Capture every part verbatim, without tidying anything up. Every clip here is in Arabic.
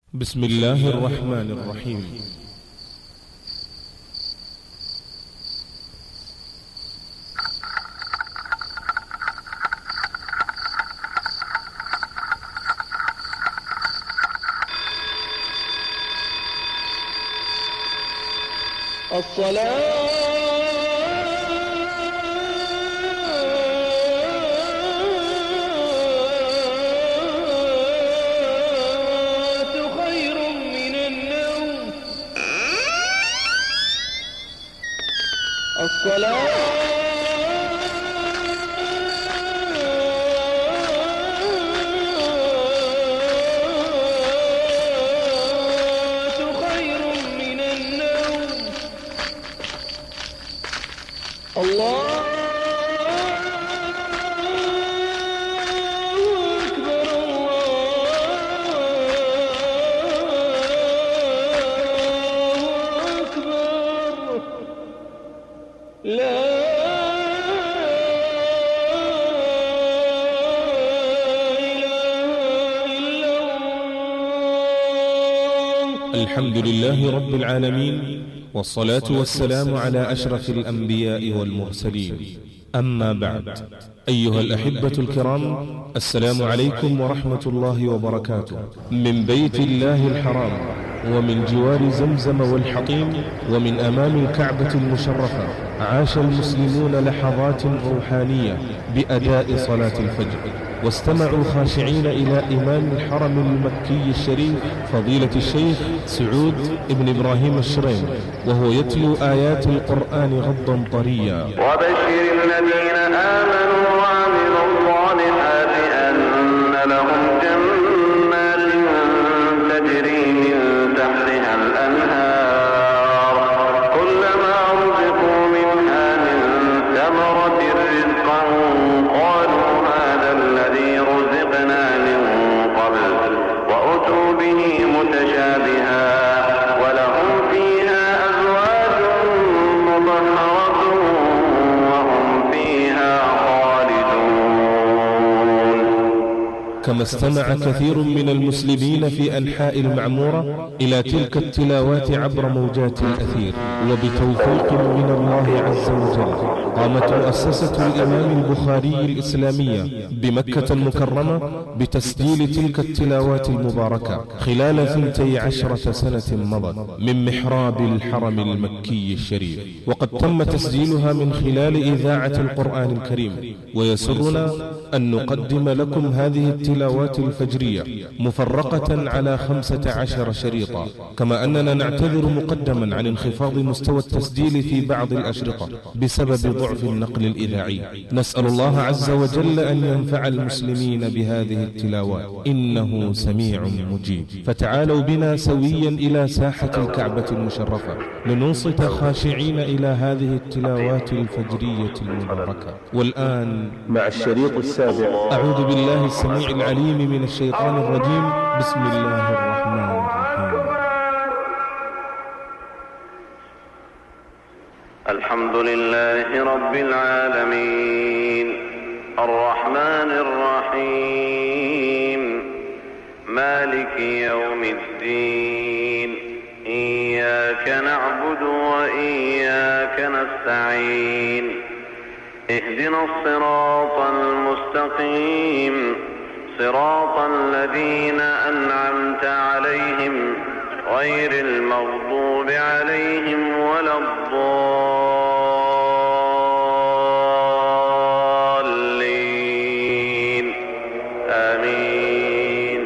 بسم الله الرحمن الرحيم. الصلاة خير من النوم. الصلاة خير من النوم. الله أكبر، الله أكبر، لا إله إلا الله. الحمد لله رب العالمين، والصلاة والسلام على أشرف الأنبياء والمرسلين، أما بعد. أيها الأحبة الكرام، السلام عليكم ورحمة الله وبركاته. من بيت الله الحرام، ومن جوار زمزم والحطيم، ومن أمام الكعبة المشرفة، عاش المسلمون لحظات روحانية بأداء صلاة الفجر، واستمعوا خاشعين إلى إمام الحرم المكي الشريف فضيلة الشيخ سعود ابن إبراهيم الشريم، وهو يتلو آيات القرآن غضا طريا. وبشر الذين آمنوا وعملوا الصالحات أن لهم جنات تجري من تحتها الأنهار، كلما رزقوا منها من ثمرة رزقا قالوا هذا الذي رزقنا من قبل، وأتوا به متشابها، ولهم فيها أزواج مطهرة وهم فيها خالدون. كما استمع كثير من المسلمين في أنحاء المعمورة إلى تلك التلاوات عبر موجات الأثير، وبتوفيق من الله عز وجل قامت مؤسسة الإمام البخاري الإسلامية بمكة المكرمة بتسجيل تلك التلاوات المباركة خلال ثنتي عشرة سنة مضت من محراب الحرم المكي الشريف، وقد تم تسجيلها من خلال إذاعة القرآن الكريم. ويسرنا أن نقدم لكم هذه التلاوات الفجرية مفرقة على خمسة عشر شريطا، كما أننا نعتذر مقدما عن انخفاض مستوى التسجيل في بعض الأشرطة بسبب ضعف النقل الإذاعي. نسأل الله عز وجل أن ينفع المسلمين بهذه التلاوات، إنه سميع مجيب. فتعالوا بنا سويا إلى ساحة الكعبة المشرفة لننصت خاشعين إلى هذه التلاوات الفجرية المباركة. والآن مع الشريط السابع، أعوذ بالله السميع العليم من الشيطان الرجيم، بسم الله الرحمن الرحيم. الحمد لله رب العالمين، الرحمن الرحيم، مالك يوم الدين، إياك نعبد وإياك نستعين، اهدنا الصراط المستقيم، صراط الذين أنعمت عليهم غير المغضوب عليهم ولا الضالين، آمين.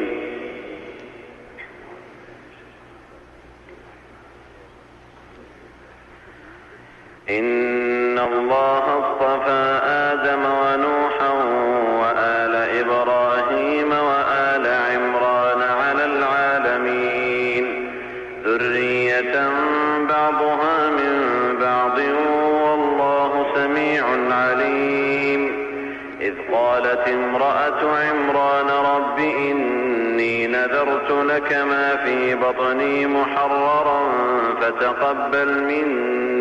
إن الله اصطفى آدم ونوحا وآل إبراهيم وآل عمران على العالمين، ذرية بعضها من بعض والله سميع عليم. إذ قالت امرأة عمران رب إني نذرت لك ما في بطني محررا فتقبل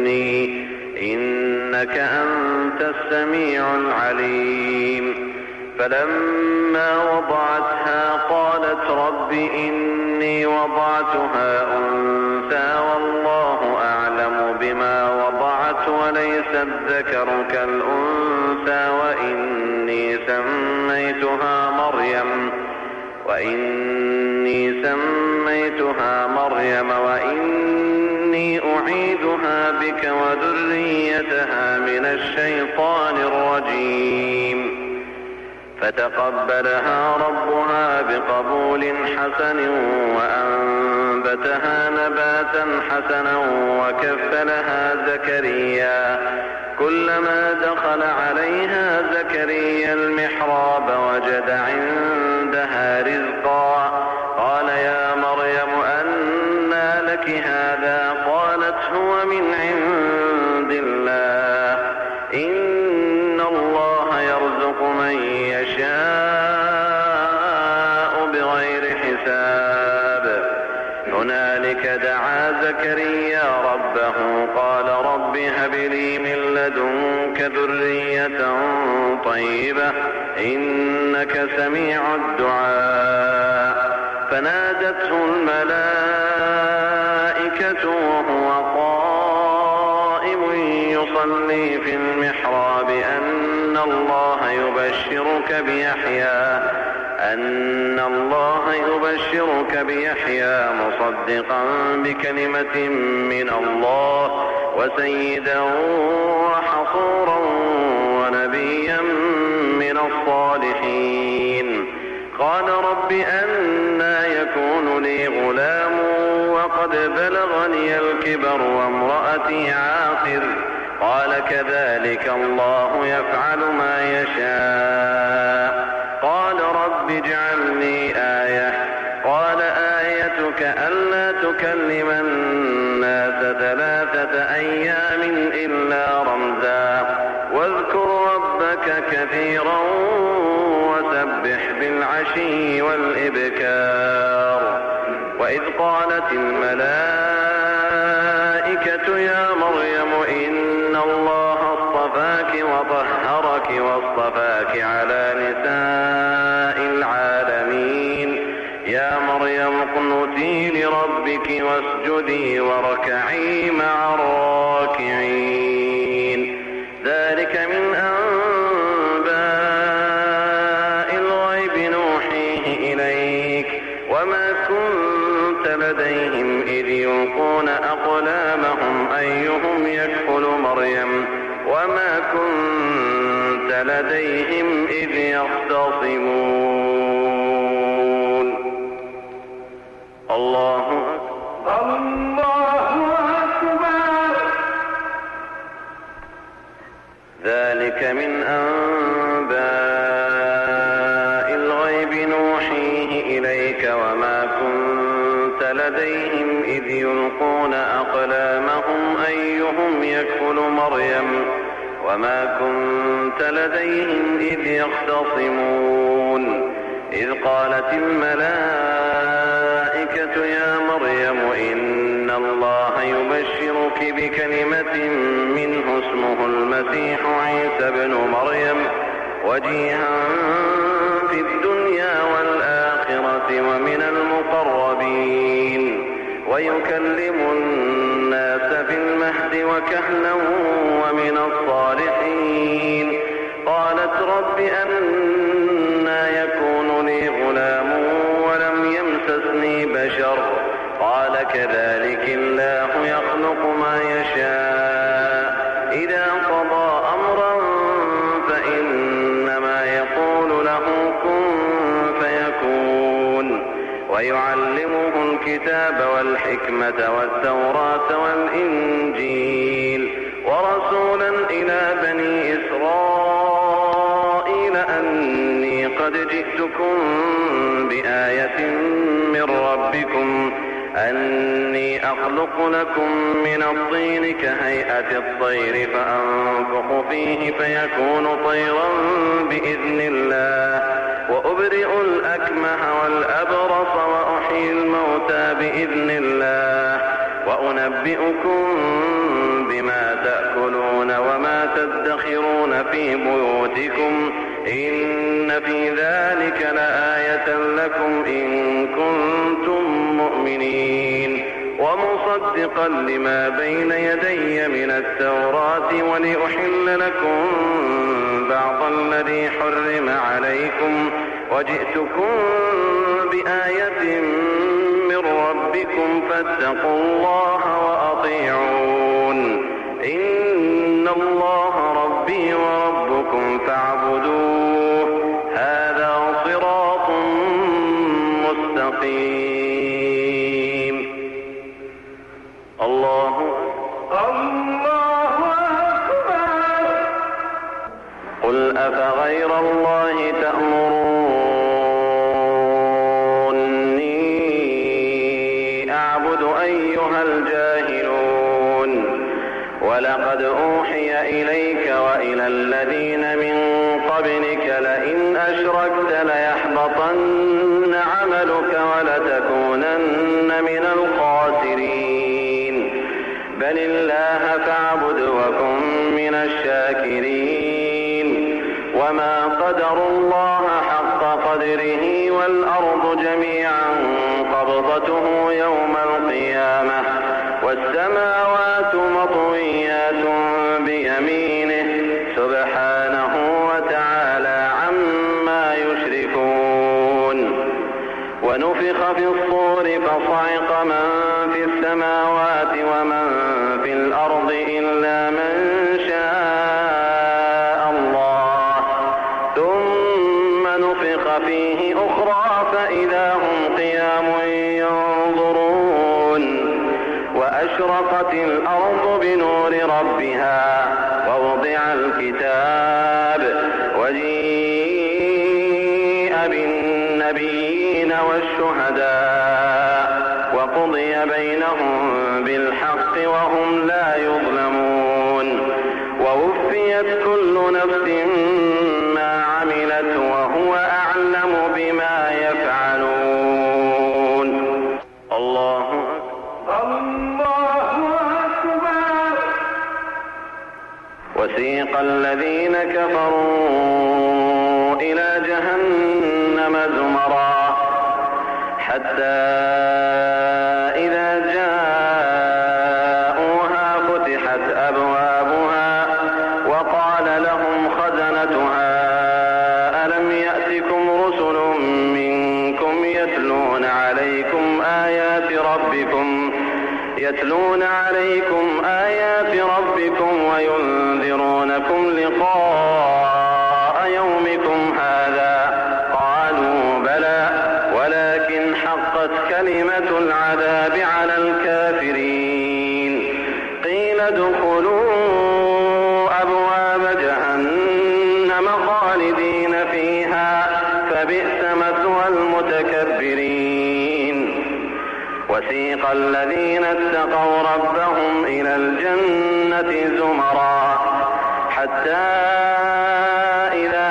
مني إنك أنت السميع العليم. فلما وضعتها قالت رب إني وضعتها أنثى والله أعلم بما وضعت وليس الذكر كالأنثى وإني سميتها مريم وإني سميتها مريم وإني أعيذها بك وذريتها من الشيطان الرجيم. فتقبلها ربها بقبول حسن وأنبتها نباتا حسنا وكفلها زكريا. كلما دخل عليها زكريا المحراب وجد عندها رزقا قال يا مريم أنى لك هذا؟ قالت هو من عند الله إن الله يرزق من يشاء بغير حساب. هنالك دعا زكريا ربه قال رب هب لي من لدنك ذرية طيبة إنك سميع الدعاء. فنادته الملائكة وهو قائم يصلي في المحراب أن الله يبشرك بيحيى أن الله يبشرك بيحيى مصدقا بكلمة من الله وسيدا وحصورا ونبيا من الصالحين. قال رب أنى يكون لي غلام وقد بلغني الكبر وامرأتي عاقر؟ قال كذلك الله يفعل ما يشاء. قال رب اجعل لي آية. قال آيتك ألا تكلم الناس ثلاثة أيام إلا رمزا واذكر ربك كثيرا وسبح بالعشي والإبكار. وإذ قالت الملائكة يا مريم إن الله اصطفاك وطهرك واصطفاك على نساء العالمين. يا مريم اقنتي لربك واسجدي واركعي مع الراكعين. ذلك من أنباء الغيب نوحيه إليك وما كنت لديهم إذ يلقون أقلامهم أيهم يكفل مريم وما كنت لديهم إذ يختصمون. الله أكبر. الله أكبر. ذلك من أنباء الغيب نوحيه إليك وما كنت لديهم إذ يلقون أقلامهم أيهم يكفل مريم وما كنت لديهم إذ يختصمون. إذ قالت الملائكة يا مريم إن الله يبشرك بكلمة منه اسمه المسيح عيسى ابن مريم وجيها في الدنيا والآخرة ومن المقربين ويكلم الناس في المهد وكهلا ومن الصالحين. قالت رب أنى يكون لي غلام ولم يمسسني بشر؟ قال كذلك الله يخلق ما يشاء إذا قضى أمرا فإنما يقول له كن فيكون. ويعلمه الكتاب والحكمة والتوراة والإنجيل ورسولا إلى بني إسرائيل أني قد جئتكم بآية من ربكم أني أخلق لكم من الطين كهيئة الطير فأنفخ فيه فيكون طيرا بإذن الله وأبرئ الأكمه والأبرص وأحيي الموتى بإذن الله وأنبئكم بما تأكلون وما تدخرون في بيوتكم إن في ذلك لآية لكم إن كنتم مؤمنين ومصدقا لما بين يدي من التوراة ولأحل لكم بعض الذي حرم عليكم وجئتكم بآية من ربكم فاتقوا الله وأطيعون إن الله ربي وربكم فاعبدوه هذا صراط مستقيم. الله الله أكبر. قل أفغير الله تأمروني أعبد أيها الجاهلون ولقد أوحي إليك وإلى الذين من قبلك لئن أشركت ليحبطن عملك ولتكونن من الخاسرين بل الله فاعبد وكن من الشاكرين وما قدروا الله حق قدره والأرض جميعا قبضته يوم القيامة والسماوات مطويات بيمينه سبحانه وتعالى عما يشركون. ونفخ في الصور فصعق من في السماوات ومن في الأرض إلا من شاء الله ثم نفخ فيه أخرى فإذا هم قيام ينظرون وأشرقت الأرض بنور ربها ووضع الكتاب وجيء بالنبيين والشهداء وقضي بينهم بالحق وهم لا يظلمون ووفيت كل نفس ما عملت وهو أعلم بما يفعلون. الله الله أكبر. وسيق الذين كفروا إلى جهنم زمرا حتى إذا جاءوها فتحت أبوابها وقال لهم خزنتها ألم يأتكم رسل منكم يتلون عليكم آيات ربكم يتلون عليكم آيات ربكم وينذرونكم لقاء يومكم هذا قالوا بلى ولكن حقت كلمة العذاب على الكافرين قيل ادخلوا أبواب جهنم خالدين فيها فبئس مثوى المتكبرين. وسيق الذين اتقوا ربهم إلى الجنة زمرا حتى إذا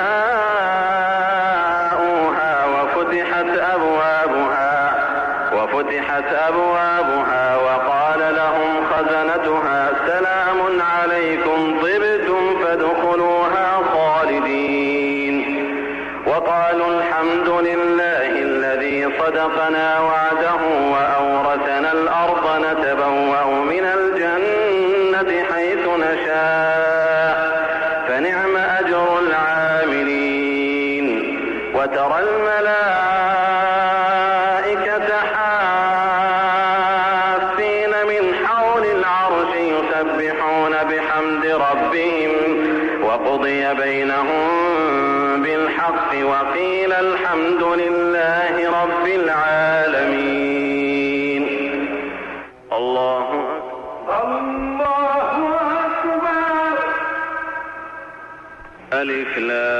جاءوها وفتحت أبوابها وفتحت أبوابها وقال لهم خزنتها سلام عليكم طبتم فادخلوها خالدين وقالوا الحمد لله الذي صدقنا وعده وأورثنا الأرض نتبوأ من الجنة حيث نشاء فنعم أجر العاملين. وترى الملائكة حافين من حول العرش يسبحون بحمد ربهم وقضي بينهم بالحق وقيل الحمد لله رب العالمين. الله الله أكبر. ألف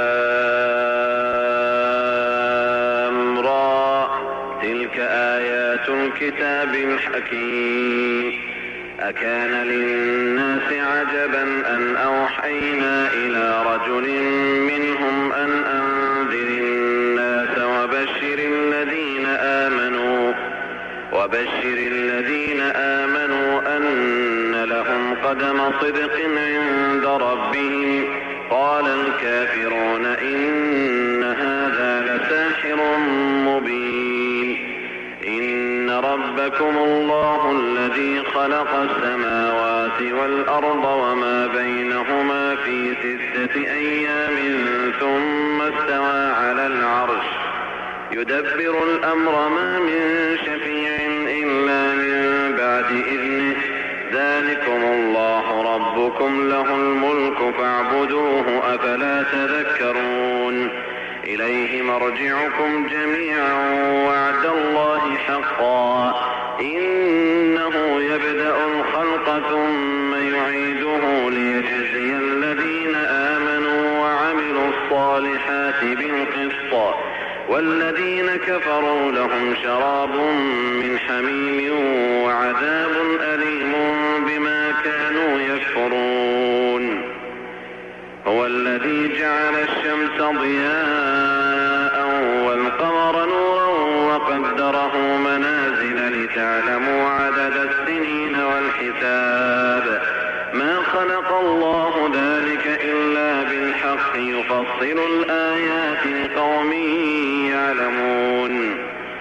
لام را تلك آيات الكتاب الحكيم أكان للناس عجبا أن أوحينا إلى رجل منهم أن أنذر الناس وبشر الذين آمنوا وبشر الذين آمنوا أن لهم قدم صدق عند ربهم قال الكافرون إن هذا لساحر مبين إن ربكم الله الذي خلق السماوات والأرض وما بينهما في ستة أيام ثم استوى على العرش يدبر الأمر ما من شفيع إلا من بعد إذنه ذلكم الله ربكم له الملك فاعبدوه أفلا تذكرون إليه مرجعكم جميعا وعد الله حقا إنه يبدأ الخلق ثم يعيده ليجزي الذين آمنوا وعملوا الصالحات بالقسط والذين كفروا لهم شراب من حميم وعذاب أليم بما كانوا يكفرون هو الذي جعل الشمس ضياء والقمر نورا وقدره منازل لتعلموا عدد السنين والحساب ما خلق الله ذلك إلا بالحق يفصل الآيات لقوم يعلمون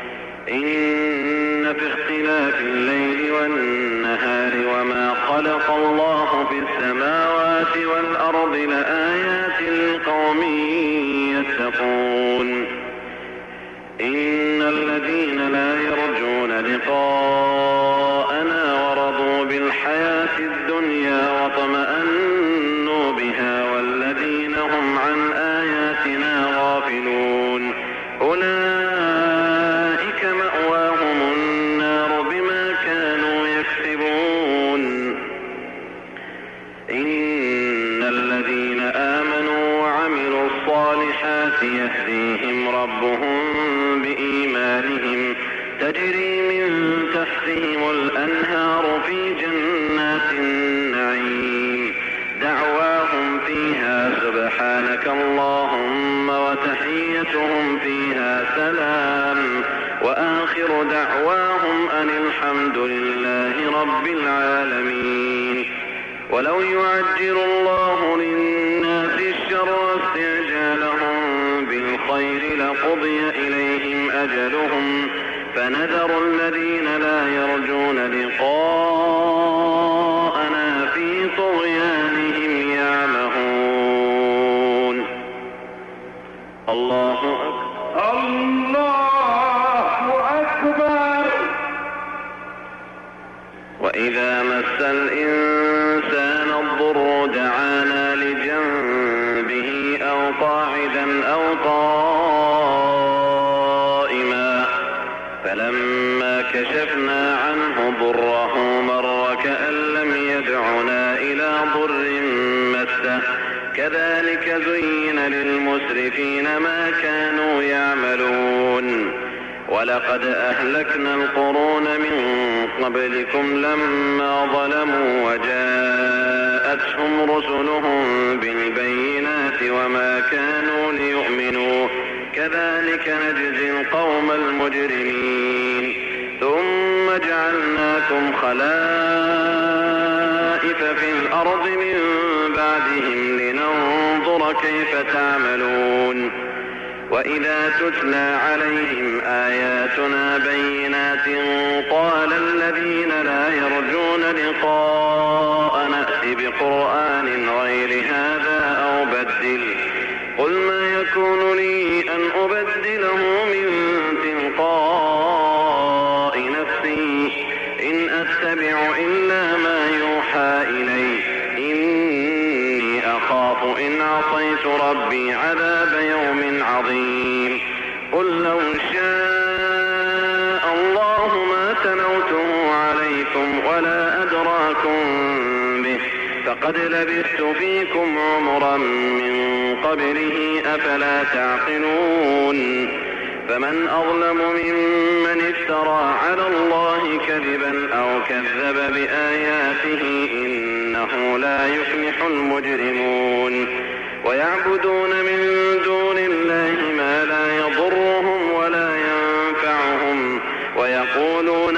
إن في اختلاف الليل والنهار وما خلق الله في السماوات والأرض لآيات لقوم يتقون إن الذين لا يرجون لقاءنا ورضوا بالحياة الدنيا وطمأنوا بها والذين هم عن آياتنا غافلون أولئك مأواهم النار بما كانوا يكسبون إن الذين آمنوا وعملوا الصالحات يهديهم ربهم بإيمانهم تجري من تحتهم الأنهار في جنات النعيم دعواهم فيها سبحانك اللهم وتحيتهم فيها سلام وآخر دعواهم أن الحمد لله رب العالمين ولو يعجل الله للناس الشر استعجالهم بالخير لقضي إليهم أجلهم فنذر الذين لا يرجون لقاءنا في طغيانهم يعمهون الله أكبر الله أكبر. وإذا مس الإنسان الضر دعانا لجنبه أو قاعدا أو قائما فلما كشفنا عنه ضره مر كأن لم يدعنا إلى ضر مسه كذلك زين للمسرفين ما كانوا يعملون ولقد أهلكنا القرون من قبلكم لما ظلموا وجاءتهم رسلهم بالبينات وما كانوا ليؤمنوا كذلك نجزي القوم المجرمين ثم جعلناكم خلائف في الأرض من بعدهم لننظر كيف تعملون وإذا تتلى عليهم آياتنا بينات قال الذين لا يرجون لقاء نأت بقرآن غير هذا أو بدل قل ما يكون لي أن أبدله من تلقاء نفسي إن أتبع إلا ما يوحى إلي إني أخاف إن عصيت ربي عذاب يوم عظيم قل لو شاء الله ما تلوته عليكم ولا أدراكم به فقد لبثت فيكم عمرا من قبله أفلا تعقلون فمن أظلم ممن افترى على الله كذبا أو كذب بآياته إنه لا يفلح المجرمون ويعبدون من دون الله ما لا يضرهم ولا ينفعهم ويقولون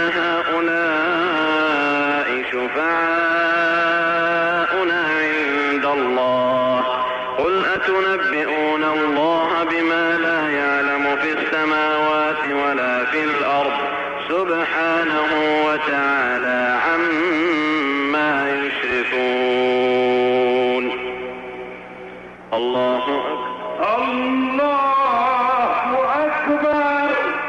هؤلاء شفعاؤنا عند الله قل وتعالى عما يشركون. الله أكبر. الله أكبر.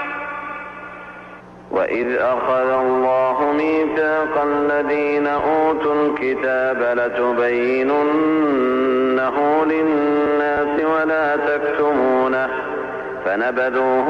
وإذ أخذ الله ميثاق الذين أوتوا الكتاب لتبيننه للناس ولا تكتمونه فنبذوه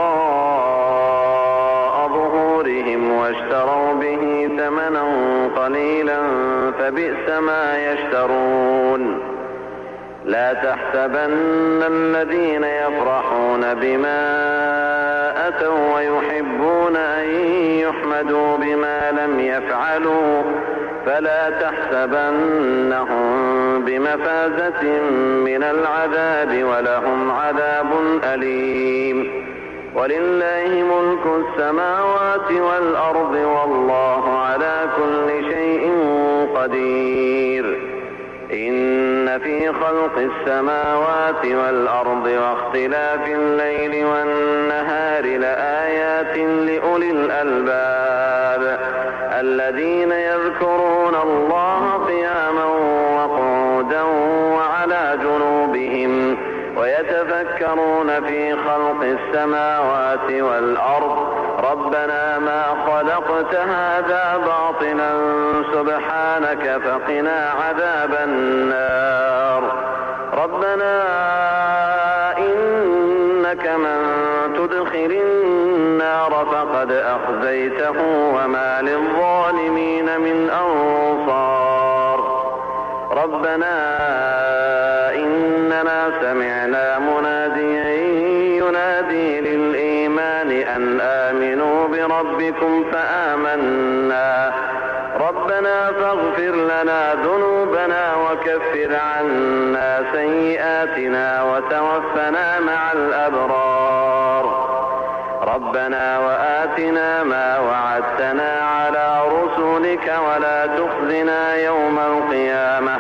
وراء ظهورهم واشتروا به ثمنا قليلا فبئس ما يشترون. لا تحسبن الذين يفرحون بما أتوا ويحبون أن يحمدوا بما لم يفعلوا فلا تحسبنهم بمفازة من العذاب ولهم عذاب أليم. ولله ملك السماوات والأرض والله على كل شيء قدير. إن في خلق السماوات والأرض واختلاف الليل والنهار لآيات لأولي الألباب الذين يذكرون الله قياما وقعودا وعلى جنوبهم ويتفكرون في خلق السماوات والأرض ربنا ما خلقت هذا باطلا سبحانك فقنا عذاب النار. ربنا إنك من تدخل النار فقد أخزيته وما للظالمين من أنصار. ربنا إننا سمعنا مناديا ينادي للإيمان أن آمنوا بربكم فآمنا. ربنا فاغفر لنا ذنوبنا وكفر عنا سيئاتنا وتوفنا مع الأبرار. ربنا وآتنا ما وعدتنا على رسلك ولا تخزنا يوم القيامة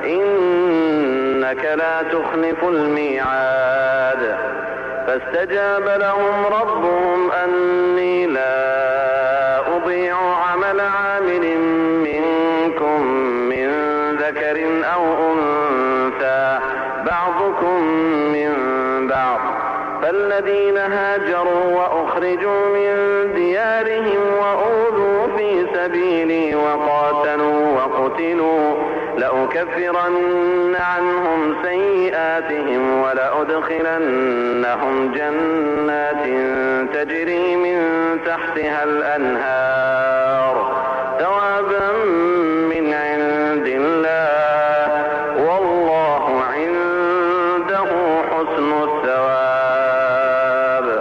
إنك لا تخلف الميعاد. فاستجاب لهم ربهم أني لا أضيع عمل عامل منكم من ذكر أو أنثى بعضكم من بعض. فالذين هاجروا وأخرجوا من ديارهم وأوذوا في سبيلي وقاتلوا وقتلوا لأكفرن عنهم سيئاتهم ولأدخلنهم جنات تجري من تحتها الأنهار ثوابا من عند الله والله عنده حسن الثواب.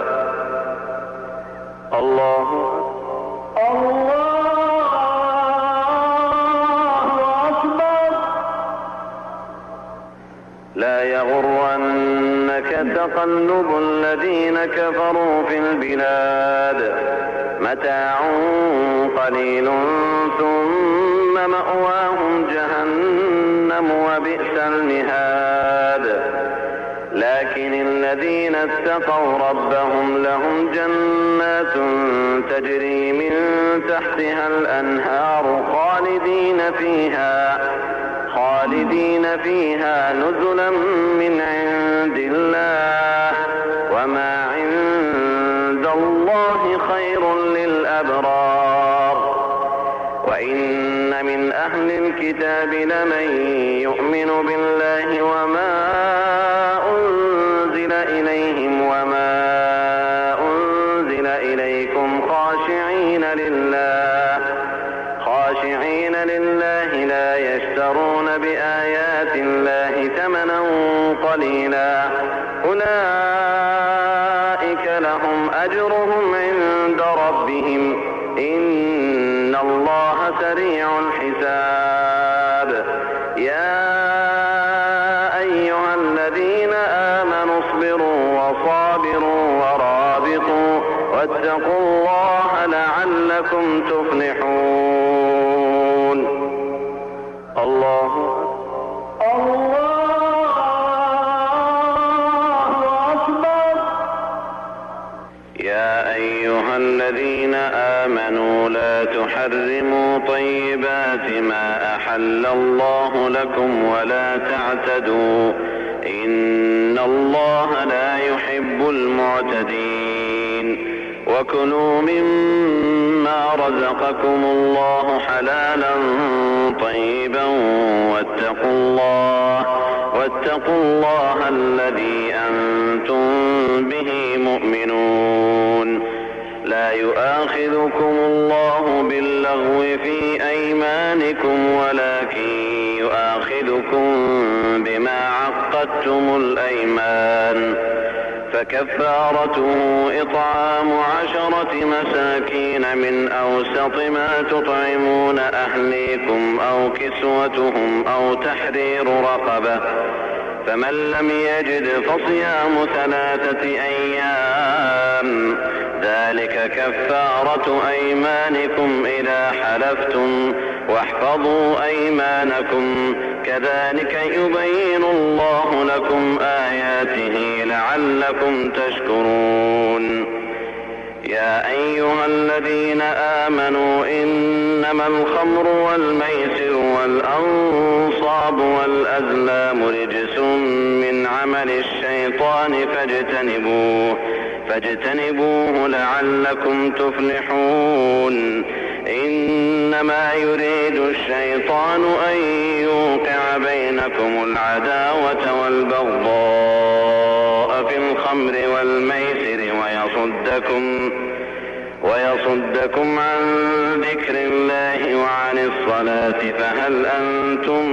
الله لا يغرنك تقلب الذين كفروا في البلاد متاع قليل ثم مأواهم جهنم وبئس المهاد. لكن الذين اتقوا ربهم لهم جنات تجري من تحتها الأنهار خالدين فيها خالدين فيها نزلا من عند الله وما عند الله خير للأبرار. وإن من أهل الكتاب لمن يؤمن بالله وما أنزل إليهم وما أنزل إليكم خاشعين لله خاشعين لله لا يشترون بآيات الله ثمنا قليلا أولئك لهم أجرهم عند ربهم إن الله سريع الحساب. يا أيها الذين آمنوا اصبروا وصابروا ورابطوا واتقوا الله لعلكم تفلحون. الله يا أيها الذين آمنوا لا ولا تحرموا طيبات ما أحل الله لكم ولا تعتدوا إن الله لا يحب المعتدين وكلوا مما رزقكم الله حلالا طيبا واتقوا الله واتقوا الله الذي أنتم به مؤمنون لا يؤاخذكم الله باللغو في أيمانكم ولكن يؤاخذكم بما عقدتم الأيمان فكفارته إطعام عشرة مساكين من أوسط ما تطعمون أهليكم أو كسوتهم أو تحرير رقبة فمن لم يجد فصيام ثلاثة أيام ذلك كفارة أيمانكم إذا حلفتم واحفظوا أيمانكم كذلك يبين الله لكم آياته لعلكم تشكرون يا أيها الذين آمنوا إنما الخمر والميسر والأنصاب والأزلام رجس من عمل الشيطان فاجتنبوه فاجتنبوه لعلكم تفلحون إنما يريد الشيطان أن يوقع بينكم العداوة والبغضاء في الخمر والميسر ويصدكم ويصدكم عن ذكر الله وعن الصلاة فهل أنتم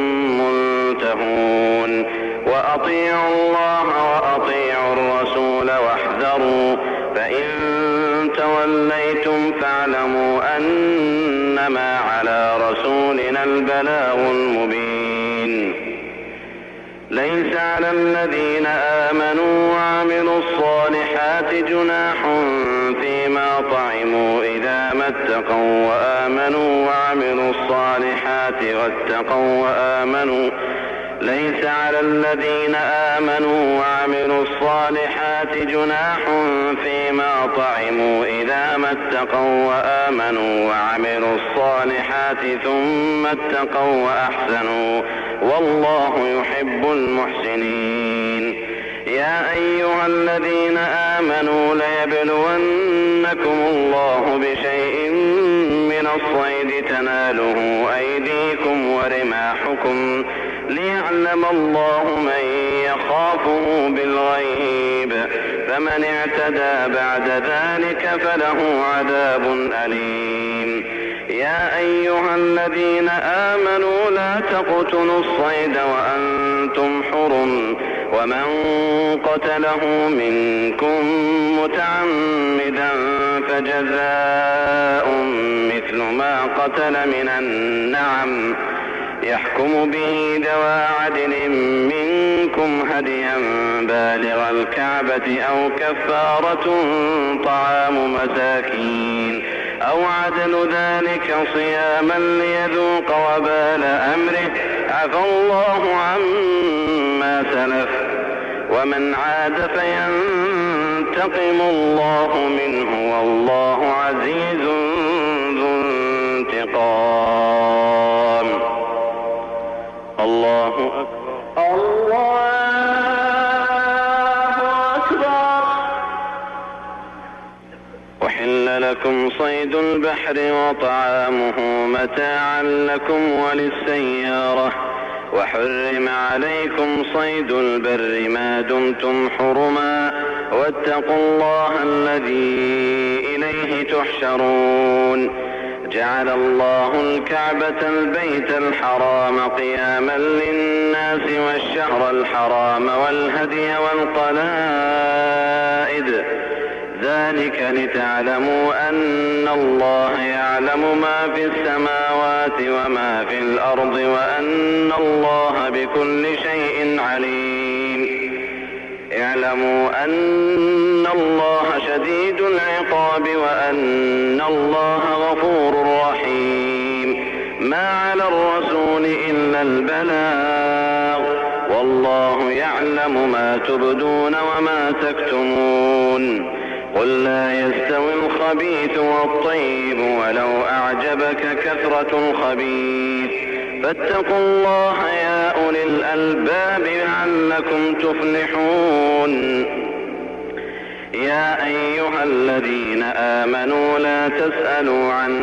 منتهون وأطيعوا الله وأطيعوا الرسول واحذروا فإن توليتم فاعلموا أنما على رسولنا البلاغ المبين ليس على الذين آمنوا وعملوا الصالحات جناح فيما طعموا إذا ما اتقوا وآمنوا وعملوا الصالحات واتقوا وآمنوا ليس على الذين آمنوا وعملوا الصالحات جناح فيما طعموا إذا ما اتقوا وآمنوا وعملوا الصالحات ثم اتقوا وأحسنوا والله يحب المحسنين يا أيها الذين آمنوا ليبلونكم الله بشيء من الصيد تناله أيديكم ورماحكم ليعلم الله من يخافه بالغيب فمن اعتدى بعد ذلك فله عذاب أليم يا أيها الذين آمنوا لا تقتلوا الصيد وأنتم حرم ومن قتله منكم متعمدا فجزاء مثل ما قتل من النعم يحكم به ذوى عدل منكم هديا بالغ الكعبة أو كفارة طعام مساكين أو عدل ذلك صياما ليذوق وبال أمره عفى الله عما سلف ومن عاد فينتقم الله منه والله عزيز ذو انتقام الله أكبر الله أكبر أحل لكم صيد البحر وطعامه متاعا لكم وللسيارة وحرم عليكم صيد البر ما دمتم حرما واتقوا الله الذي إليه تحشرون جعل الله الكعبة البيت الحرام قياما للناس والشهر الحرام والهدي والقلائد ذلك لتعلموا أن الله يعلم ما في السماوات وما في الأرض وأن الله بكل شيء عليم اعلموا أن الله شديد العقاب وأن الله غفور رحيم ما على الرسول إلا البلاغ والله يعلم ما تبدون وما تكتمون قل لا يستوي الخبيث والطيب ولو أعجبك كثرة الخبيث فاتقوا الله يا أولي الألباب لعلكم تفلحون. يا أيها الذين آمنوا لا تسألوا عن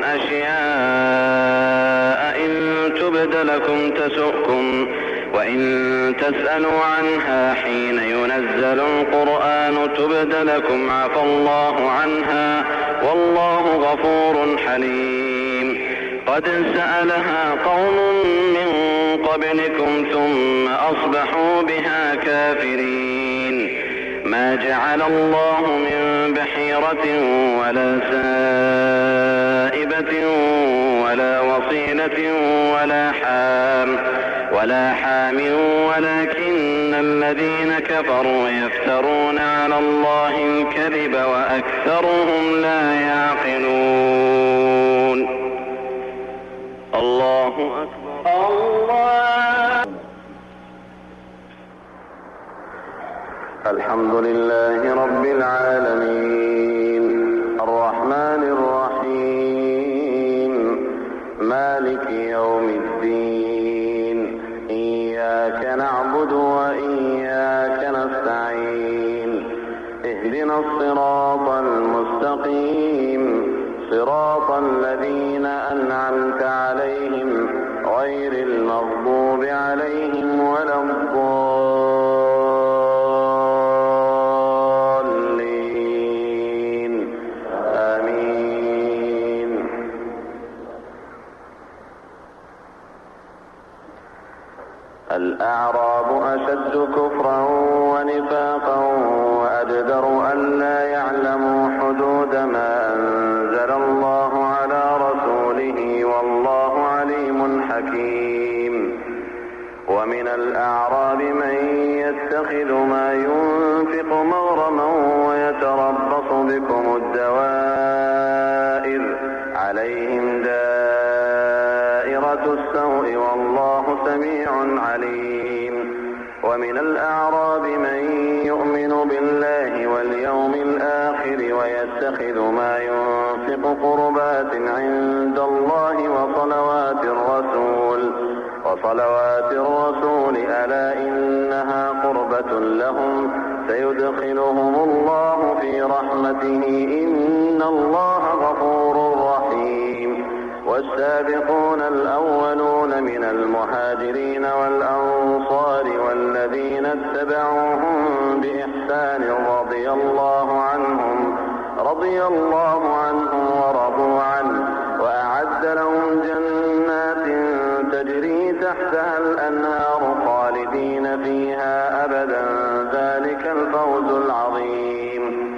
أشياء إن تبد لكم تسؤكم وإن تسألوا عنها حين ينزل القرآن تبد لكم عفى الله عنها والله غفور حليم. قد سألها قوم من قبلكم ثم أصبحوا بها كافرين. ما جعل الله من بحيرة ولا سائبة ولا وصيلة ولا حام ولا حام ولكن الذين كفروا يفترون على الله الكذب وأكثرهم لا يعقلون. الله أكبر. الله. الحمد لله رب العالمين الرحمن الرحيم مالك يوم الدين إياك نعبد وإياك نستعين اهدنا الصراط المستقيم صراط الذين أنعمت عليهم غير المغضوب عليهم ولا الضالين آمين. الأعراب أشد كفرا ونفاقا وأجدر أن لا يعلموا حدود ما أنزل الله على رسوله والله عليم حكيم. ومن الأعراب من يتخذ ما ينفق مغرما ويتربص بكم الدوائر عليهم دائرة السوء والله سميع عليم. ومن الأعراب من يؤمن بالله واليوم الآخر ويتخذ ما ينفق قربات عند الله وصلوات الرسول وصلوات الرسول ألا إنها قربة لهم سيدخلهم الله في رحمته إن الله غفور رحيم. والسابقون الأولون من المهاجرين والأنصار والذين اتبعوهم بإحسان رضي الله عنهم رضي الله عنهم ورضوا عنه وأعد لهم جنات تجري تحتها الأنهار خالدين فيها أبدا ذلك الفوز العظيم.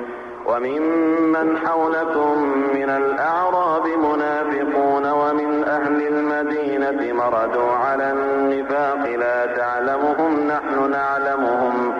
وممن حولكم من الأعراب منافقون ومن أهل المدينة مردوا على النفاق لا تعلمهم نحن نعلمهم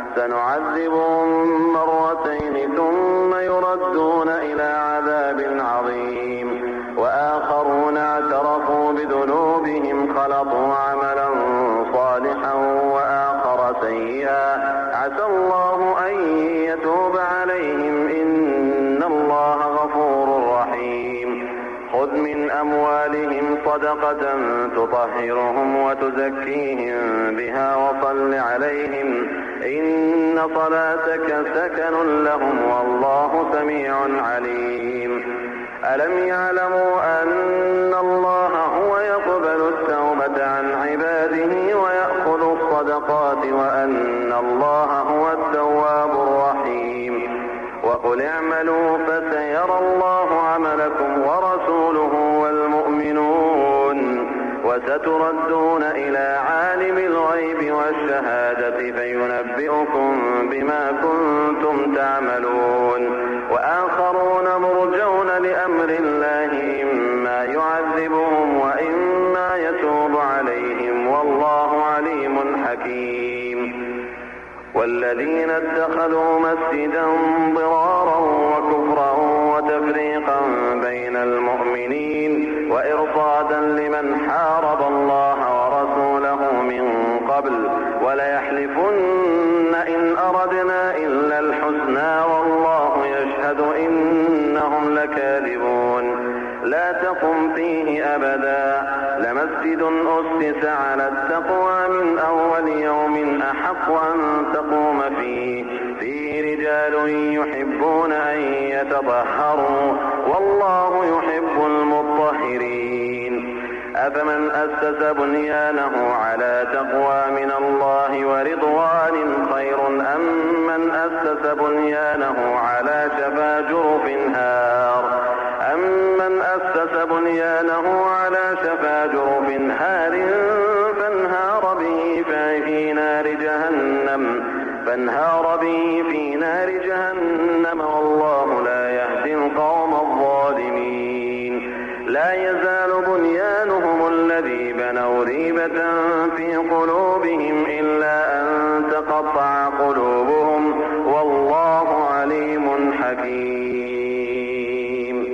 سنعذبهم مرتين ثم يردون إلى عذاب عظيم. وآخرون اعترفوا بذنوبهم خلطوا عملا صالحا وآخر سيئا عسى الله أن يتوب عليهم إن الله غفور رحيم. خذ من أموالهم صدقة تطهرهم وتزكيهم بها وصل عليهم إن صلاتك سكن لهم والله سميع عليم. ألم يعلموا أن الله هو يقبل التوبة عن عباده ويأخذ الصدقات وأن الله هو التواب الرحيم. وقل اعملوا فسيرى الله عملكم ورسوله والمؤمنون وستردون إلى عالم الغيب والشهادة فينبئكم بما كنتم تعملون. وآخرون مرجون لأمر الله إما يعذبهم وإما يتوب عليهم والله عليم حكيم. والذين اتخذوا مسجدا ضرارا وكفرا وتفريقا بين المؤمنين وإرصادا لمن حارب الله ورسوله من قبل وليحلفن إن أردنا إلا الحسنى والله يشهد فيه أبدا. لمسجد أسس على التقوى من أول يوم أحق أن تقوم فيه فيه رجال يحبون أن يتطهروا والله يحب المطهرين. أفمن أسس بنيانه على تقوى من الله ورضوان خير أم من أسس بنيانه على شفا جرف هار أمن أسس بنيانه على شفا جرف هار فانهار به في نار جهنم فانهار به في نار جهنم والله لا يهدي القوم الظالمين. لا يزال بنيانهم الذي بنوا ريبة في قلوبهم إلا أن تقطع قلوبهم والله عليم حكيم.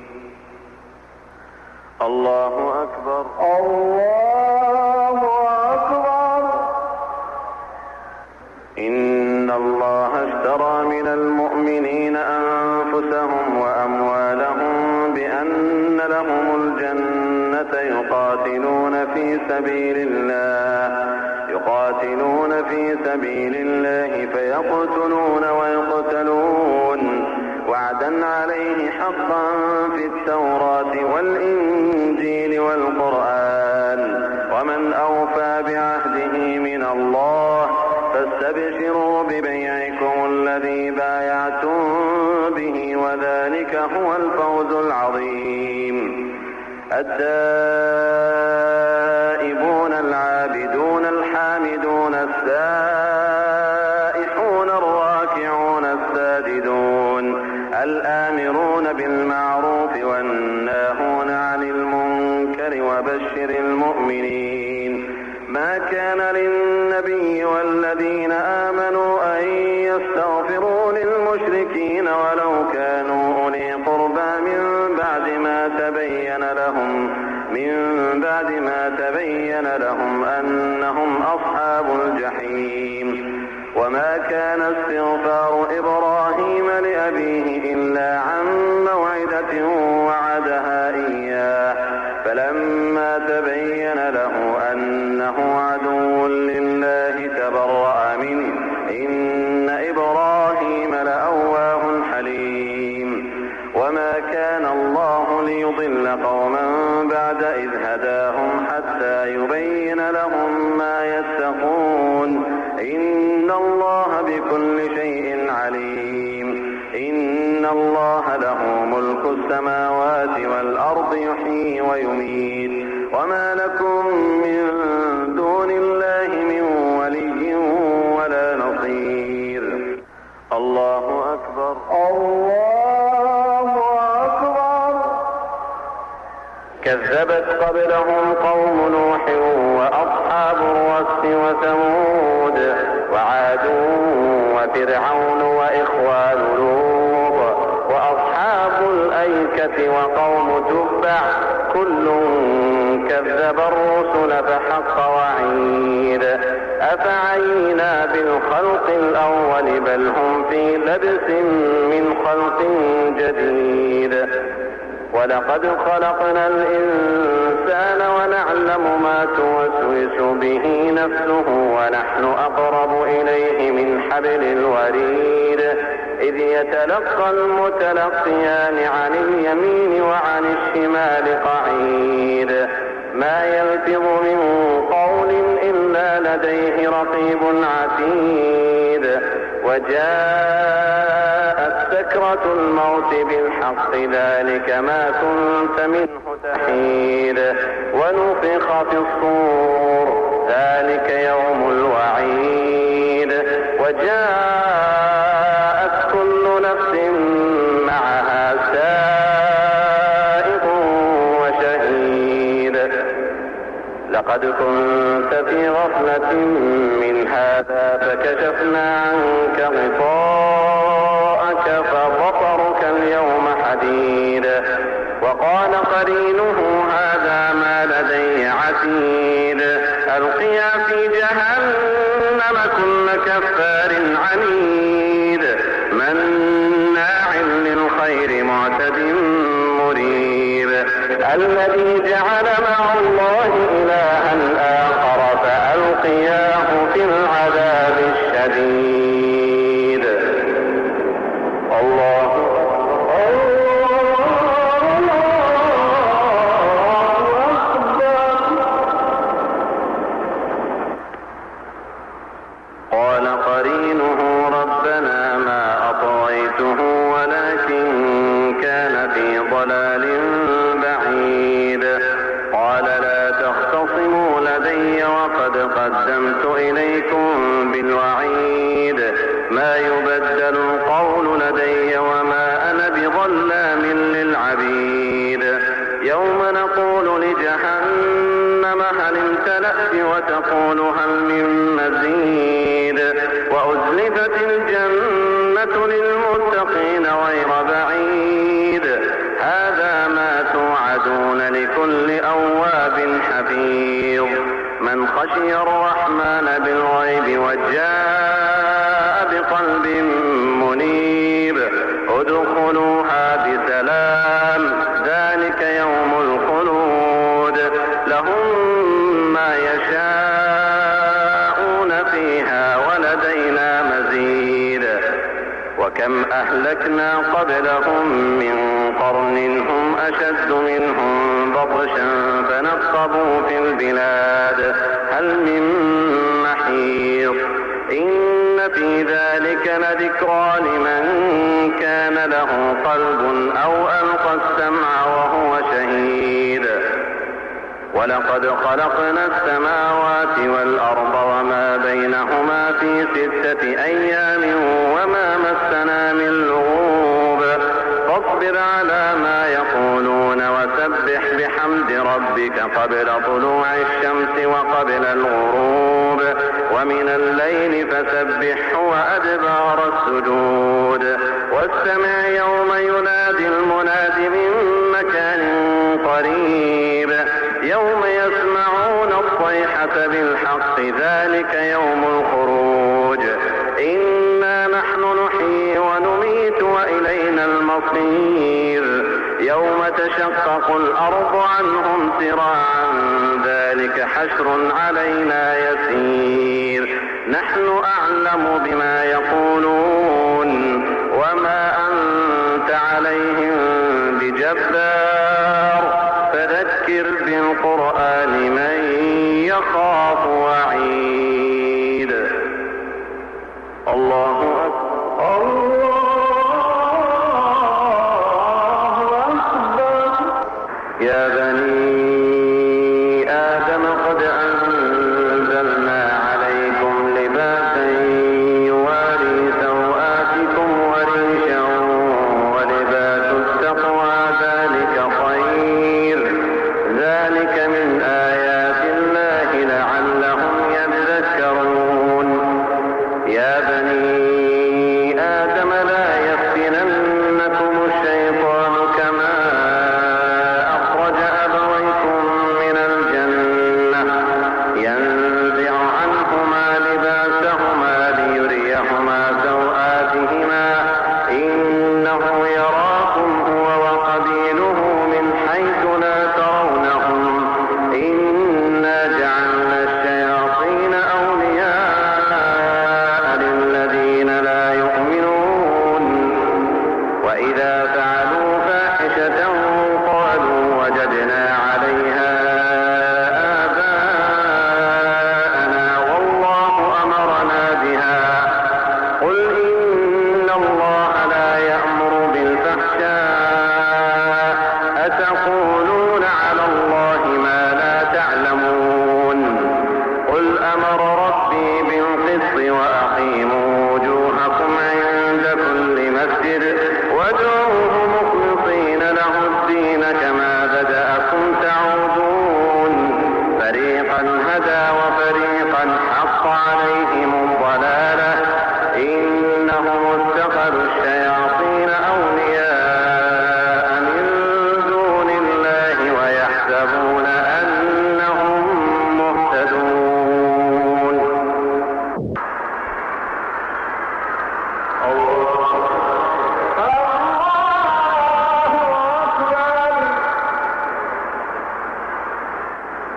الله أكبر. الله أكبر. إن الله اشترى من المؤمنين أنفسهم وأموالهم بأن لهم الجنة يقاتلون في سبيل الله يقاتلون في سبيل الله فيقتلون ويقتلون وعدا عليه حقا في التوراة والإنجيل والقرآن ومن أوفى بعهده من الله فاستبشروا ببيعكم الذي بايعتم به وذلك هو الفوز العظيم. التائبون العابدون الحامدون السائحون الراكعون الساجدون الآمرون بالمعروف والناهون عن المنكر وبشر المؤمنين. ما كان للنبي والذين آمنوا أن يستغفروا للمشركين ولو كانوا أولي قربى من بعد ما تبين لهم من بعد ما تبين لهم أنهم أصحاب الجحيم. وما كان استغفار إبراهيم لأبيه إلا عن موعدة وعدها إياه فلما تبين له أنه عدو لله تبرأ منه إن إبراهيم لأواه حليم. وما كان الله ليضل قوما بعد إذ هداهم حتى يبين لهم ما يتقون إن الله بكل شيء عليم. إن الله له ملك السماوات والأرض يحيي ويميت وما لكم من دون الله من ولي ولا نصير. الله أكبر. الله أكبر. كذبت قبلهم قوم نوح وأصحاب الرس وثمود وعاد وفرعون وإخوان لوط وأصحاب الأيكة وقوم تبع كل كذب الرسل فحق وعيد. أفعينا بالخلق الأول بل هم في لبس من خلق جديد. ولقد خلقنا الإنسان ونعلم ما توسوس به نفسه ونحن أقرب إليه من حبل الوريد إذ يتلقى المتلقيان عن اليمين وعن الشمال قعيد. ما يلفظ من قول إلا لديه رقيب عتيد. وجاءت سكرة الموت بالحق ذلك ما كنت منه تحيد. ونفخ في الصور ذلك يوم الوعيد. وجاءت كل نفس معها سائق وشهيد. لقد كنت في غفلة من هذا فكشفنا عنك غطاءك فبصرك اليوم حديد. وقال قرينه هذا ما لدي عتيد. ألقيا في جهنم كل كفار عنيد مناع للخير معتد مريب. الذي جعل مع الله إلها آخر فألقياه في العذاب الشديد. الله قال قرينه ربنا ما أطغيته ولكن كان في ضلال بعيد. قال لا تختصموا لدي وقد قدمت إليكم بالوعيد. ما يبدل القول لدي وما أنا بظلام للعبيد. يوم نقول لجهنم هل امتلأت وتقول هل من مزيد. وأزلفت الجنة للمتقين غير بعيد. هذا ما توعدون لكل أواب حفيظ. من خشي الرحمن بالغيب وجاء بقلب منيب ادخلوها بسلام ذلك يوم الخلود. لهم ما يشاءون فيها ولدينا مزيد. وكم أهلكنا قبلهم من قرن هم أشد منهم بطشا فنقبوا في البلاد هل من محيص. إن في ذلك لذكرى لمن كان له قلب أو ألقى السمع وهو شهيد. ولقد خلقنا السماوات والأرض وما بينهما في ستة أيام وما مسنا من لغوب. فاصبر على ما يقولون وسبح بحمد ربك قبل طلوع الشمس وقبل الغروب ومن الليل فسبحه وأدبار السجود. واستمع يوم ينادي المناد من مكان قريب. يوم يسمعون الصيحة بالحق ذلك يوم الخروج. إنا نحن نحيي ونميت وإلينا المصير. يوم تشقق الأرض عنهم سراعا ذلك حشر علينا يسير. نحن أعلم بما يقولون وما أنت عليهم بجبار. فذكر بالقرآن من يخاف وعيد. الله أكبر. الله أكبر. يا بني آدم قد أنزلنا عليكم لباسا يواري سوآتكم وريشا ولباس التقوى ذلك خير. ذلك من آيات الله لعلكم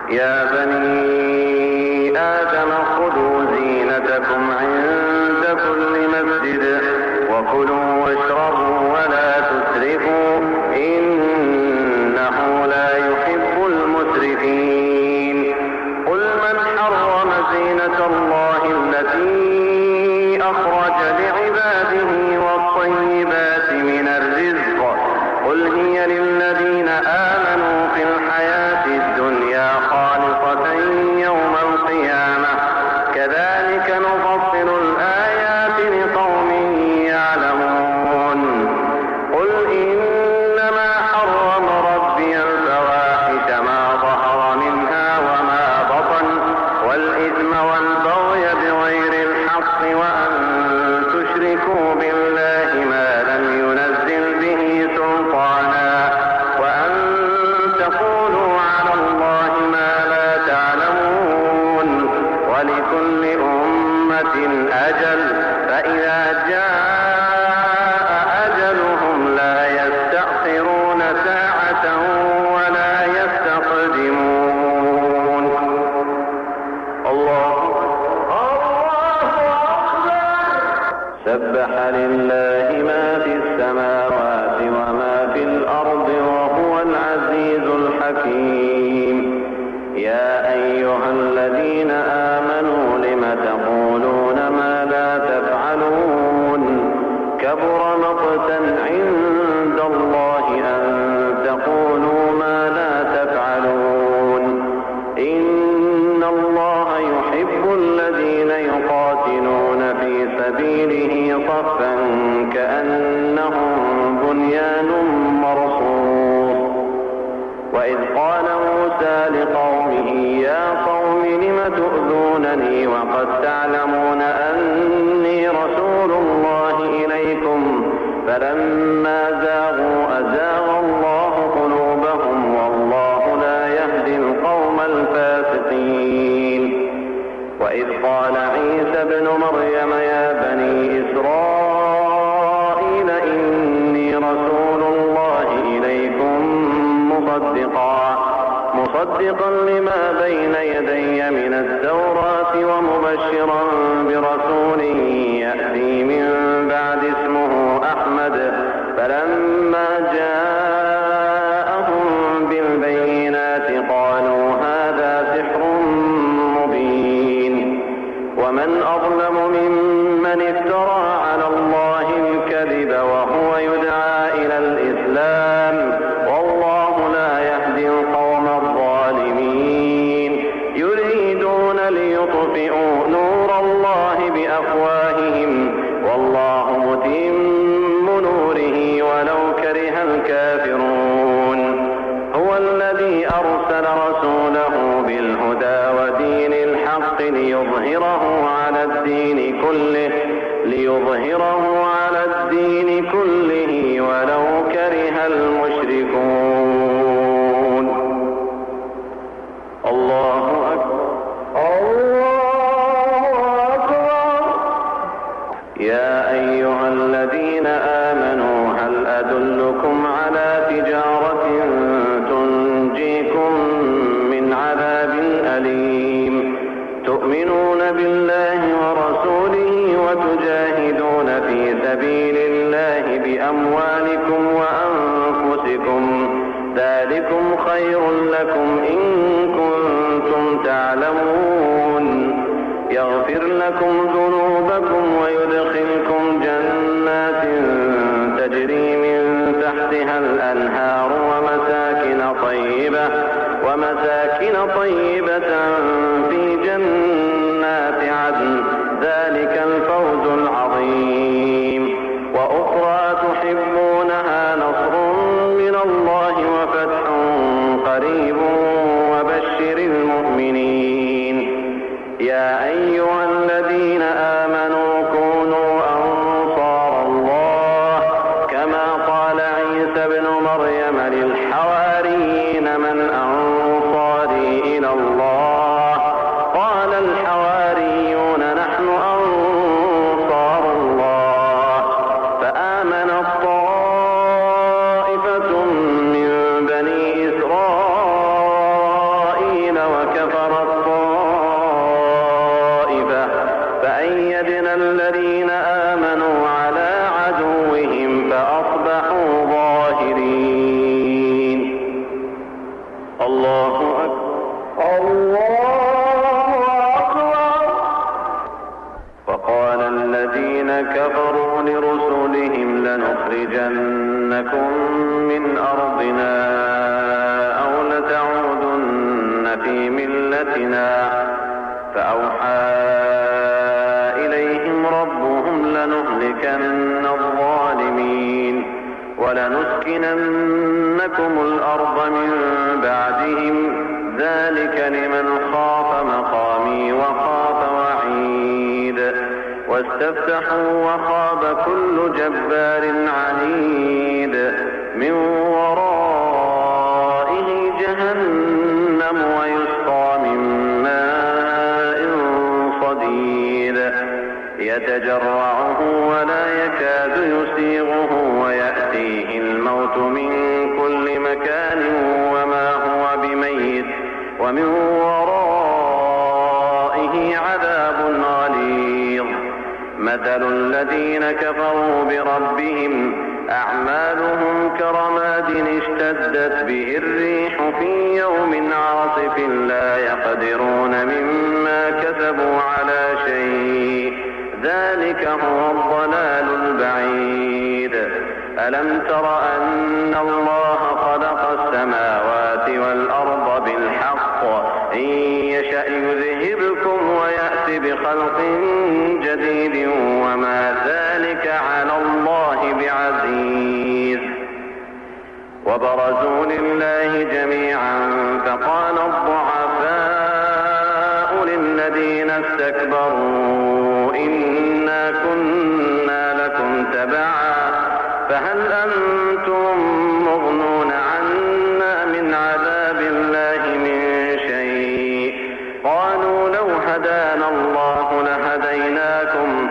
يا بني آدم خذوا زينتكم عند كل مسجد وكلوا واشربوا ولا تسرفوا إنه لا يحب المسرفين قل من حرم زينة الله التي أخرج لعباده والطيبات من الرزق قل هي للذين آمنوا في الحياة الدنيا خالصة يوم القيامة كذلك نفصل الآيات لقوم يعلمون قل إنما حرم ربي الفواحش ما ظهر منها وما بطن والإثم والبغي بغير الحق وأن تشركوا بالله ما لم ينزل به سلطانا وأن تقولوا على الله ما لا تعلمون ولكل أمة أجل فإذا جاء أجلهم لا يستأخرون ساعة ولا يستقدمون الله سبح لله ما في السماوات وما في الأرض وهو العزيز الحكيم يا أيها الذين آمنوا لم تقولون ما لا تفعلون كبر مقتا عند الله أن تقولوا ما لا تفعلون إن الله يحب الذين يقاتلون في سبيله صفا كأنهم بنيان مرصوص وإذ قال موسى لقومه يا قوم لم تؤذونني وقد تعلمون أني رسول الله إليكم فلما زاغوا أزاغ الله قلوبهم والله لا يهدي القوم الفاسقين وإذ قال عيسى ابن مريم يا بني إسرائيل إني رسول الله إليكم مصدقا مصدقا لما بين يدي من التوراة ومبشرا برسول يأتي من بعد اسمه أحمد فلما جاءهم بالبينات قالوا هذا سحر مبين ومن أظلم ممن افترى على الله الكذب وهو يدعى إلى الإسلام والله لا يهدي القوم الظالمين يريدون ليطفئوا نور الله بأفواههم والله متم نوره ولو كره الكافرون هو الذي أرسل رسوله بالهدى ودين الحق ليظهره على الدين كله ليظهره على الدين كله ولو كره المشركون الله أكبر الله أكبر يا أيها الذين آمنوا هل أدلكم على تجارة تنجيكم من عذاب أليم تؤمنون بالله ورسوله وتجاهدون في سبيل الله بأموالكم وأنفسكم ذلكم خير لكم إن كنتم تعلمون يغفر لكم ذنوبكم ويدخلكم جنات تجري من تحتها الأنهار ومساكن طيبة ومساكن طيبة في جنات عدن ذلك الفوز العظيم وأخرى تحبونها نصر من الله وفتح قريب وبشر المؤمنين يا أيها الذين آمنوا كونوا أنصار الله كما قال عيسى ابن مريم للحواريين من أنصاري إلى الله قال الحواريون نحن أنصار الله فآمن الطائفة من بني إسرائيل كفرت طائفة فأيدنا الذين آمنوا على عدوهم فأصبحوا ظاهرين. الله أكبر. الله أكبر. وقال الذين كفروا لرسلهم لنخرجنكم من أرضنا أو لتعودن في ملتنا فأوحى إليهم ربهم لنهلكن الظالمين ولنسكننكم الأرض من بعدهم ذلك لمن خاف مقامي وخاف وعيد واستفتحوا وخاب كل جبار عنيد من ورائه جهنم ويسقى من ماء صديد يتجرعه ولا يكاد يسيغه ويأتيه الموت من كل مكان وما هو بميت ومن ورائه عذاب غليظ. مثل الذين كفروا بربهم أعمالهم كرماد اشتدت به الريح في يوم عاصف لا يقدرون مما كسبوا على شيء ذلك هو الضلال البعيد. ألم تر أن الله خلق السماوات والأرض بالحق إن يشأ يذهبكم ويأتي بخلق جديد وما ذلك على الله بعزيز. وبرزوا لله جميعا فقال الضعفاء للذين استكبروا إنا كنا لكم تبعا فهل أنتم مغنون عنا من عذاب الله من شيء قالوا لو هدانا الله لهديناكم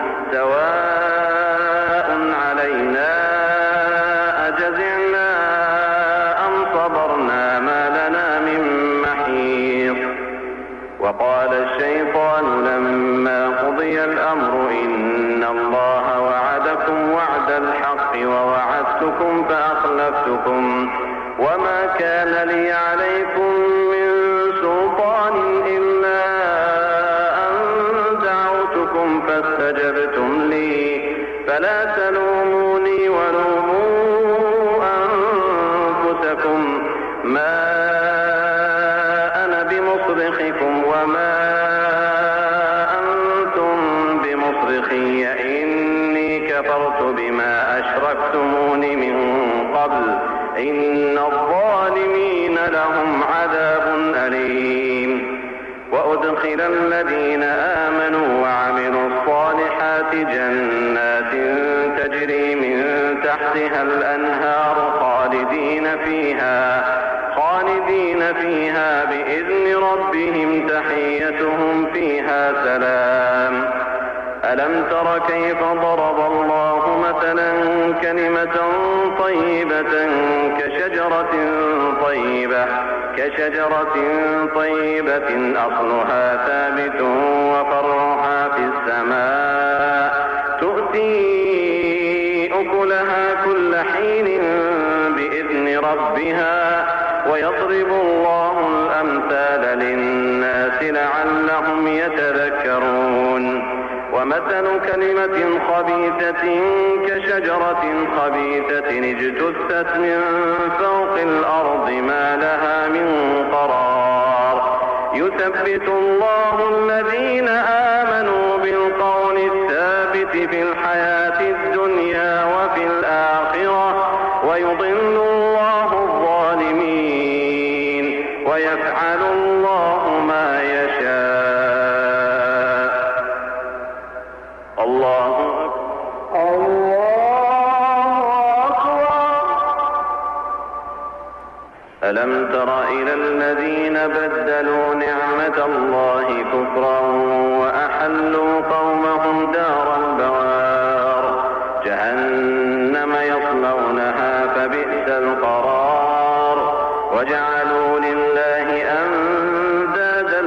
سواء علينا أجزعنا أم صبرنا ما لنا من محيص. وقال الشيطان لما قضي الأمر إن الله وعدكم وعد الحق ووعدتكم فأخلفتكم وما كان لي عليكم من سلطان إلا أن دعوتكم فاستجبتم لي فلا تلوموني ولوموا أنفسكم ما أنا بمصرخكم وما أنتم بمصرخي إني كفرت بما أشركتمون من قبل إن الظالمين لهم عذاب أليم. وأدخل الذين آمنوا وعملوا الصالحات جنات تجري من تحتها الأنهار خالدين فيها خالدين فيها بإذن ربهم تحيتهم فيها سلام. ألم تر كيف ضرب الله مثلا كلمة طيبة كشجرة طيبة كشجرة طيبة أصلها ثابت وفرعها في السماء تؤتي أكلها كل حين بإذن ربها ويضرب الله الأمثال للناس لعلهم يتذكرون. ومثل كلمة خبيثة كشجرة خبيثة اجتثت من فوق الأرض ما لها من قرار يثبت الله الذين آمنوا بالقول الثابت في الحياة الدنيا وفي الآخرة ويضل الله الظالمين ويفعل الله ما يشاء. الله ألم تر إلى الذين بدلوا نعمة الله كفرا وأحلوا قومهم دار البوار جهنم يصلونها فبئس القرار وجعلوا لله أندادا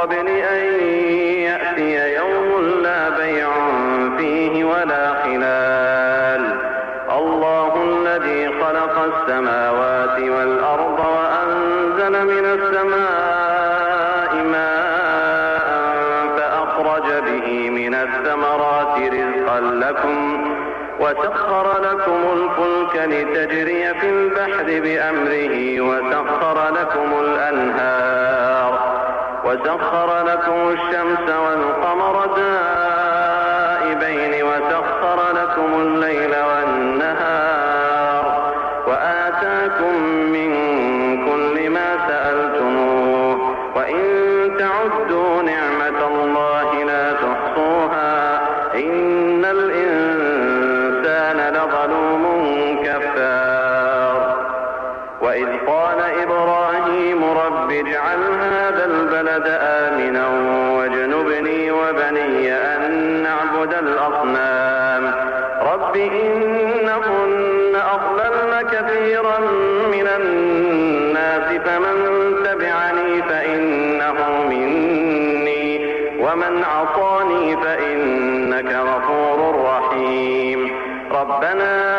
قبل أن يأتي يوم لا بيع فيه ولا خلال. الله الذي خلق السماوات والأرض وأنزل من السماء ماء فأخرج به من الثمرات رزقا لكم وسخر لكم الفلك لتجري في البحر بأمره وسخر لكم الأنهار وسخر لكم الشمس والقمر دائبين وسخر لكم الليل والنهار وآتاكم من كل ما سألتموه وإن تعدوا نعمة الله لا تحصوها إن الإنسان لظلوم كفار. وإذ قال إبراهيم رب اجعل هذا البلد آمنا واجنبني وبني أن نعبد الأصنام رب إنهن أضللن كثيرا من الناس فمن تبعني فإنه مني ومن عصاني فإنك غفور رحيم. ربنا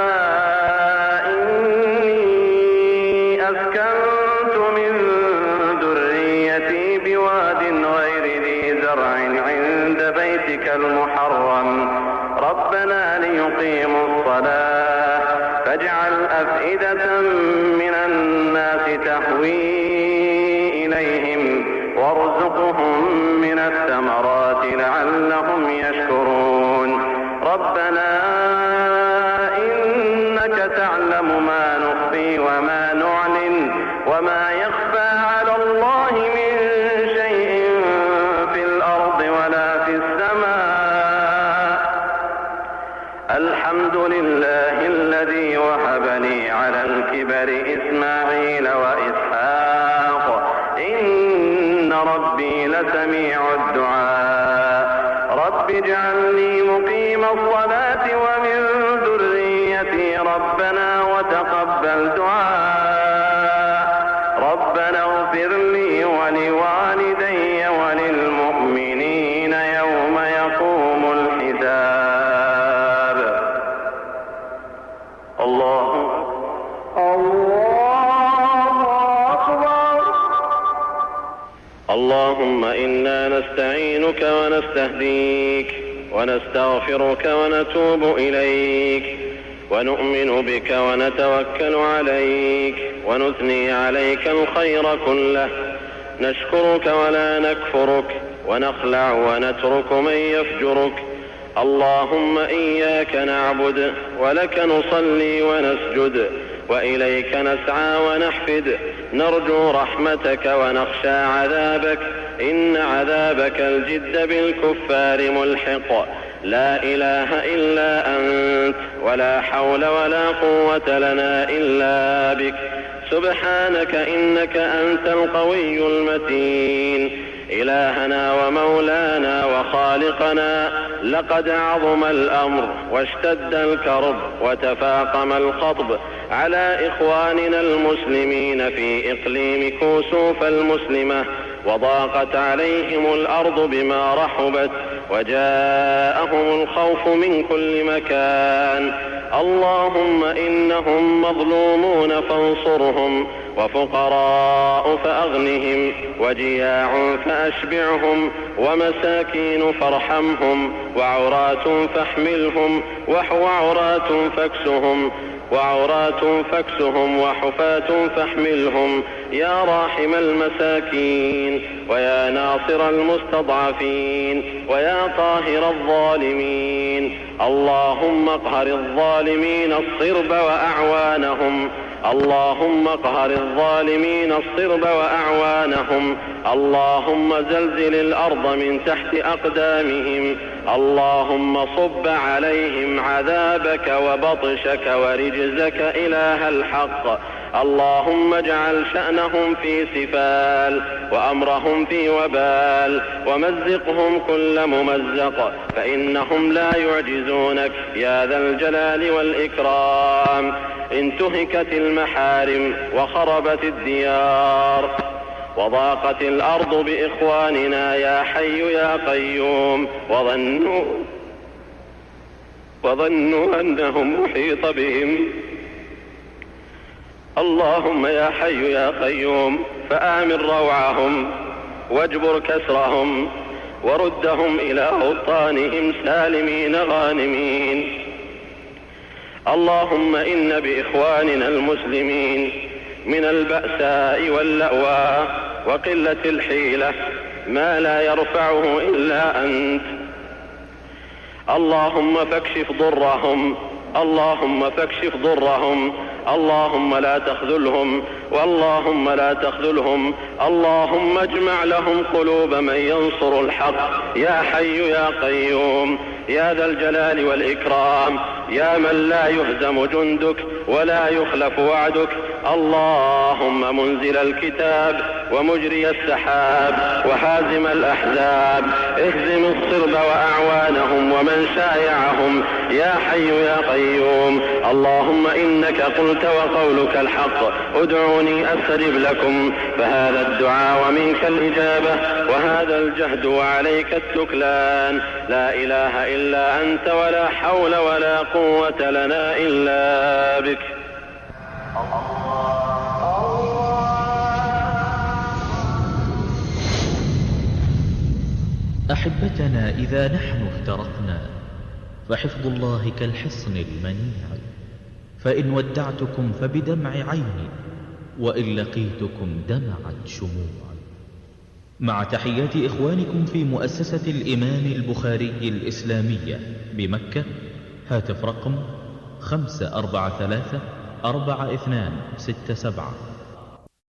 إني أسكنت من ذريتي بواد غير ذي زرع عند بيتك المحرم ربنا ليقيموا الصلاة فاجعل أفئدة من الناس تهوي إليهم وارزقهم من الثمرات لعلهم يشكرون. ربنا إنك تعلم ما نخفي وما نعلن وما يخفى على الله من شيء في الأرض ولا في السماء. الحمد لله الذي وهب لي على الكبر إسماعيل وإسحاق إن ربي لسميع الدعاء. رب اجعلني مقيم الصلاة ومن ذريتي ربنا وتقبل دعاء. ربنا اغفر لي ولوالدي وللمؤمنين يوم يقوم الحساب. الله اللهم إنا نستعينك ونستهديك ونستغفرك ونتوب إليك ونؤمن بك ونتوكل عليك ونثني عليك الخير كله نشكرك ولا نكفرك ونخلع ونترك من يفجرك. اللهم إياك نعبد ولك نصلي ونسجد وإليك نسعى ونحفد نرجو رحمتك ونخشى عذابك إن عذابك الجد بالكفار ملحق. لا إله إلا أنت ولا حول ولا قوة لنا إلا بك سبحانك إنك أنت القوي المتين. إلهنا ومولانا وخالقنا لقد عظم الأمر واشتد الكرب وتفاقم الخطب على إخواننا المسلمين في إقليم كوسوف المسلمة وضاقت عليهم الأرض بما رحبت وجاءهم الخوف من كل مكان. اللهم إنهم مظلومون فانصرهم وفقراء فأغنهم وجياع فأشبعهم ومساكين فارحمهم وعراة فاحملهم وعراة فاكسهم وعورات فاكسهم وحفاة فاحملهم يا راحم المساكين ويا ناصر المستضعفين ويا طاهر الظالمين. اللهم اقهر الظالمين الصرب وأعوانهم اللهم اقهر الظالمين الصرب وأعوانهم. اللهم زلزل الأرض من تحت أقدامهم. اللهم صب عليهم عذابك وبطشك ورجزك إله الحق. اللهم اجعل شأنهم في سفال وأمرهم في وبال ومزقهم كل ممزق فإنهم لا يعجزونك يا ذا الجلال والإكرام. انتهكت المحارم وخربت الديار وضاقت الأرض بإخواننا يا حي يا قيوم، وظنوا وظنوا أنهم محيط بهم. اللهم يا حي يا قيوم فآمن روعهم واجبر كسرهم وردهم إلى أوطانهم سالمين غانمين. اللهم إن بإخواننا المسلمين من البأساء واللأواء وقلة الحيلة ما لا يرفعه إلا أنت. اللهم فاكشف ضرهم، اللهم فاكشف ضرهم، اللهم لا تخذلهم، واللهم لا تخذلهم. اللهم اجمع لهم قلوب من ينصر الحق يا حي يا قيوم يا ذا الجلال والإكرام، يا من لا يهزم جندك ولا يخلف وعدك. اللهم منزل الكتاب ومجري السحاب وحازم الأحزاب، اهزم الصرب وأعوانهم ومن شايعهم يا حي يا قيوم. اللهم إنك قلت وقولك الحق، ادعوني أستجب لكم، فهذا الدعاء ومنك الإجابة وهذا الجهد وعليك التكلان. لا إله إلا أنت ولا حول ولا قوة لنا إلا بك. أحبتنا، إذا نحن افترقنا فحفظ الله كالحصن المنيع، فإن ودعتكم فبدمع عيني، وإن لقيتكم دمعت شموعي. مع تحيات إخوانكم في مؤسسة الإمام البخاري الإسلامية بمكة، هاتف رقم خمسة أربعة ثلاثة أربعة اثنان ستة سبعة.